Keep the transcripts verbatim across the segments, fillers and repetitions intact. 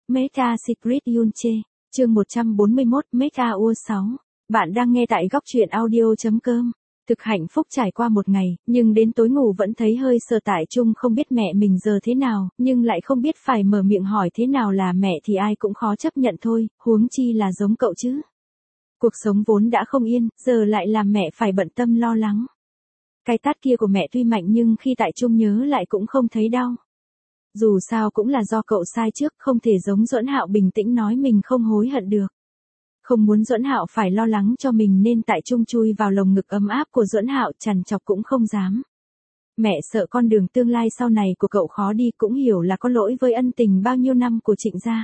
Meta Secret Yunche, chương một trăm bốn mươi mốt, Meta u sáu. Bạn đang nghe tại góc truyện audio.com. Thực hạnh phúc trải qua một ngày, nhưng đến tối ngủ vẫn thấy hơi sợ tại chung không biết mẹ mình giờ thế nào, nhưng lại không biết phải mở miệng hỏi thế nào là mẹ thì ai cũng khó chấp nhận thôi, huống chi là giống cậu chứ. Cuộc sống vốn đã không yên, giờ lại làm mẹ phải bận tâm lo lắng. Cái tát kia của mẹ tuy mạnh nhưng khi tại chung nhớ lại cũng không thấy đau. Dù sao cũng là do cậu sai trước, không thể giống Duẫn Hạo bình tĩnh nói mình không hối hận được. Không muốn Duẫn Hạo phải lo lắng cho mình nên tại chung chui vào lồng ngực ấm áp của Duẫn Hạo, trằn trọc cũng không dám. Mẹ sợ con đường tương lai sau này của cậu khó đi, cũng hiểu là có lỗi với ân tình bao nhiêu năm của Trịnh gia.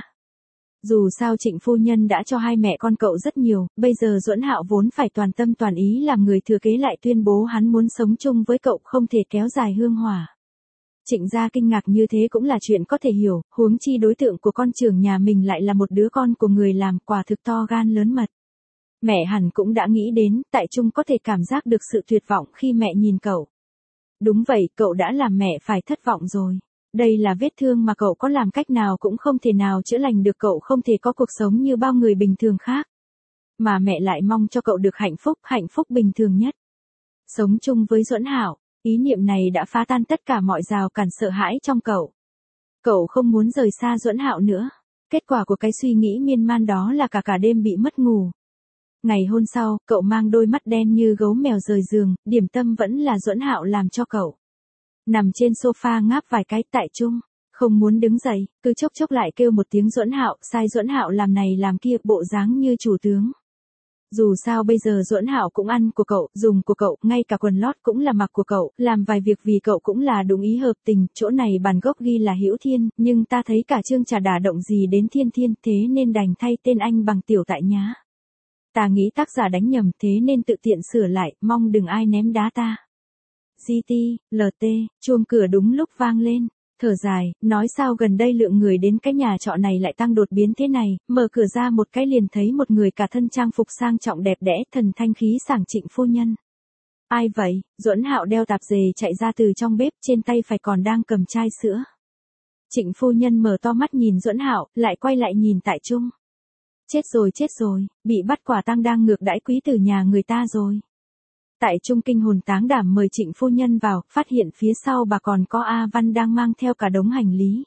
Dù sao Trịnh phu nhân đã cho hai mẹ con cậu rất nhiều, bây giờ Duẫn Hạo vốn phải toàn tâm toàn ý làm người thừa kế lại tuyên bố hắn muốn sống chung với cậu, không thể kéo dài hương hỏa. Trịnh gia kinh ngạc như thế cũng là chuyện có thể hiểu, huống chi đối tượng của con trưởng nhà mình lại là một đứa con của người làm, quả thực to gan lớn mật. Mẹ hẳn cũng đã nghĩ đến, tại chung có thể cảm giác được sự tuyệt vọng khi mẹ nhìn cậu. Đúng vậy, cậu đã làm mẹ phải thất vọng rồi. Đây là vết thương mà cậu có làm cách nào cũng không thể nào chữa lành được, cậu không thể có cuộc sống như bao người bình thường khác. Mà mẹ lại mong cho cậu được hạnh phúc, hạnh phúc bình thường nhất. Sống chung với Duẫn Hạo. Ý niệm này đã phá tan tất cả mọi rào cản sợ hãi trong cậu. Cậu không muốn rời xa Duẫn Hạo nữa. Kết quả của cái suy nghĩ miên man đó là cả cả đêm bị mất ngủ. Ngày hôm sau, cậu mang đôi mắt đen như gấu mèo rời giường, điểm tâm vẫn là Duẫn Hạo làm cho cậu. Nằm trên sofa ngáp vài cái tại chung, không muốn đứng dậy, cứ chốc chốc lại kêu một tiếng Duẫn Hạo, sai Duẫn Hạo làm này làm kia, bộ dáng như chủ tướng. Dù sao bây giờ Duẫn Hạo cũng ăn của cậu, dùng của cậu, ngay cả quần lót cũng là mặc của cậu, làm vài việc vì cậu cũng là đúng ý hợp tình, chỗ này bản gốc ghi là Hữu Thiên, nhưng ta thấy cả chương chả đả động gì đến Thiên Thiên, thế nên đành thay tên anh bằng Tiểu Tại nhá. Ta nghĩ tác giả đánh nhầm, thế nên tự tiện sửa lại, mong đừng ai ném đá ta. giê tê, lờ tê, chuông cửa đúng lúc vang lên. Thở dài, nói sao gần đây lượng người đến cái nhà trọ này lại tăng đột biến thế này, mở cửa ra một cái liền thấy một người cả thân trang phục sang trọng đẹp đẽ, thần thanh khí sảng, Trịnh phu nhân. Ai vậy? Duẫn Hạo đeo tạp dề chạy ra từ trong bếp, trên tay phải còn đang cầm chai sữa. Trịnh phu nhân mở to mắt nhìn Duẫn Hạo, lại quay lại nhìn tại chung. Chết rồi chết rồi, bị bắt quả tang đang ngược đãi quý tử nhà người ta rồi. Tại chung kinh hồn táng đảm mời Trịnh phu nhân vào, phát hiện phía sau bà còn có A Văn đang mang theo cả đống hành lý.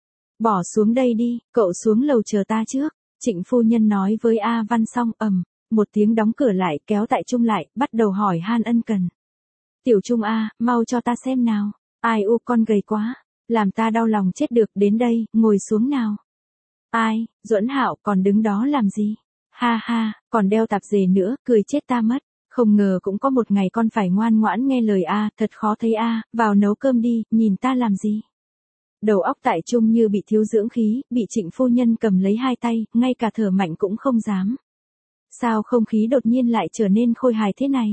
Bỏ xuống đây đi, cậu xuống lầu chờ ta trước. Trịnh phu nhân nói với A Văn xong, ầm, một tiếng đóng cửa lại, kéo tại chung lại, bắt đầu hỏi han ân cần. Tiểu Chung A, mau cho ta xem nào. Ai u, con gầy quá, làm ta đau lòng chết được, đến đây, ngồi xuống nào. Ai, Duẫn Hạo, còn đứng đó làm gì? Ha ha, còn đeo tạp dề nữa, cười chết ta mất. Không ngờ cũng có một ngày con phải ngoan ngoãn nghe lời a, thật khó thấy a, vào nấu cơm đi, nhìn ta làm gì. Đầu óc tại chung như bị thiếu dưỡng khí, bị Trịnh phu nhân cầm lấy hai tay, ngay cả thở mạnh cũng không dám. Sao không khí đột nhiên lại trở nên khôi hài thế này?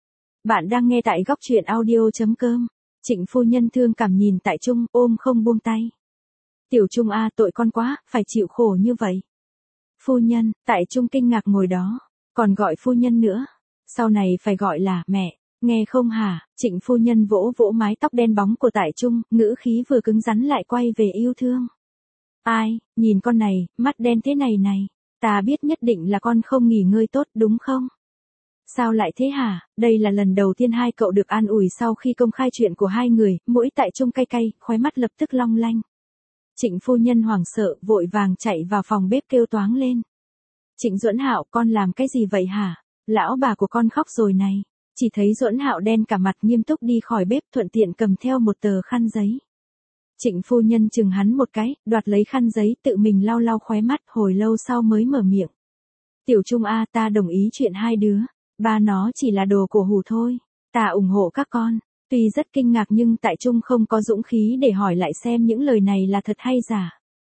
Bạn đang nghe tại góc truyện audio.com. Trịnh phu nhân thương cảm nhìn tại chung, ôm không buông tay. Tiểu Chung a, tội con quá, phải chịu khổ như vậy. Phu nhân, tại chung kinh ngạc ngồi đó, còn gọi phu nhân nữa. Sau này phải gọi là mẹ, nghe không hả? Trịnh phu nhân vỗ vỗ mái tóc đen bóng của tại chung, ngữ khí vừa cứng rắn lại quay về yêu thương. Ai, nhìn con này, mắt đen thế này này, ta biết nhất định là con không nghỉ ngơi tốt đúng không? Sao lại thế hả? Đây là lần đầu tiên hai cậu được an ủi sau khi công khai chuyện của hai người, mũi tại chung cay cay, khóe mắt lập tức long lanh. Trịnh phu nhân hoảng sợ, vội vàng chạy vào phòng bếp kêu toáng lên. Trịnh Duẫn Hạo, con làm cái gì vậy hả? Lão bà của con khóc rồi này. Chỉ thấy Duẫn Hạo đen cả mặt nghiêm túc đi khỏi bếp, thuận tiện cầm theo một tờ khăn giấy. Trịnh phu nhân chừng hắn một cái, đoạt lấy khăn giấy, tự mình lau lau khóe mắt, hồi lâu sau mới mở miệng. Tiểu Chung a, ta đồng ý chuyện hai đứa, ba nó chỉ là đồ cổ hủ thôi, ta ủng hộ các con. Tuy rất kinh ngạc nhưng tại chung không có dũng khí để hỏi lại xem những lời này là thật hay giả.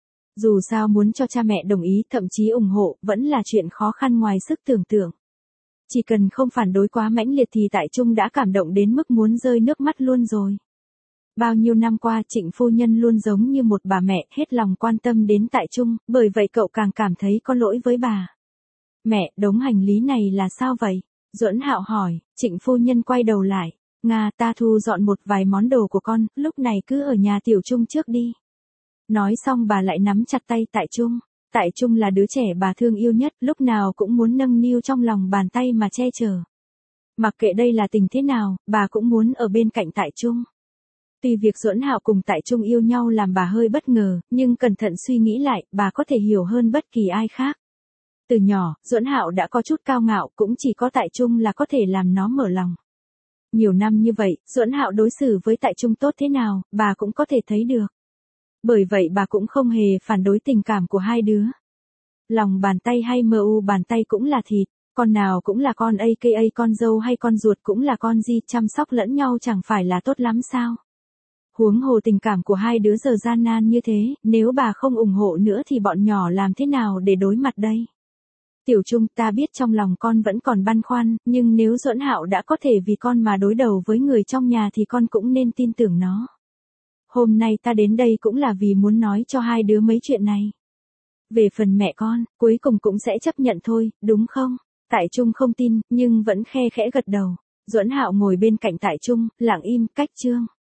Dù sao muốn cho cha mẹ đồng ý, thậm chí ủng hộ, vẫn là chuyện khó khăn ngoài sức tưởng tượng. Chỉ cần không phản đối quá mãnh liệt thì tại chung đã cảm động đến mức muốn rơi nước mắt luôn rồi. Bao nhiêu năm qua Trịnh phu nhân luôn giống như một bà mẹ, hết lòng quan tâm đến tại chung, bởi vậy cậu càng cảm thấy có lỗi với bà. Mẹ, đống hành lý này là sao vậy? Duẫn Hạo hỏi. Trịnh phu nhân quay đầu lại. Nga, ta thu dọn một vài món đồ của con, lúc này cứ ở nhà Tiểu Chung trước đi. Nói xong bà lại nắm chặt tay tại chung. Tại Trung là đứa trẻ bà thương yêu nhất, lúc nào cũng muốn nâng niu trong lòng bàn tay mà che chở. Mặc kệ đây là tình thế nào, bà cũng muốn ở bên cạnh Tại Trung. Tuy việc Duẫn Hạo cùng Tại Trung yêu nhau làm bà hơi bất ngờ, nhưng cẩn thận suy nghĩ lại, bà có thể hiểu hơn bất kỳ ai khác. Từ nhỏ, Duẫn Hạo đã có chút cao ngạo, cũng chỉ có Tại Trung là có thể làm nó mở lòng. Nhiều năm như vậy, Duẫn Hạo đối xử với Tại Trung tốt thế nào, bà cũng có thể thấy được. Bởi vậy bà cũng không hề phản đối tình cảm của hai đứa. Lòng bàn tay hay mờ u bàn tay cũng là thịt, con nào cũng là con, aka con dâu hay con ruột cũng là con gì, chăm sóc lẫn nhau chẳng phải là tốt lắm sao? Huống hồ tình cảm của hai đứa giờ gian nan như thế, nếu bà không ủng hộ nữa thì bọn nhỏ làm thế nào để đối mặt đây? Tiểu Trung, ta biết trong lòng con vẫn còn băn khoăn, nhưng nếu Duẫn Hạo đã có thể vì con mà đối đầu với người trong nhà thì con cũng nên tin tưởng nó. Hôm nay ta đến đây cũng là vì muốn nói cho hai đứa mấy chuyện này. Về phần mẹ con, cuối cùng cũng sẽ chấp nhận thôi, đúng không? Tại Trung không tin, nhưng vẫn khe khẽ gật đầu. Duẫn Hạo ngồi bên cạnh Tại Trung, lặng im, cách chương.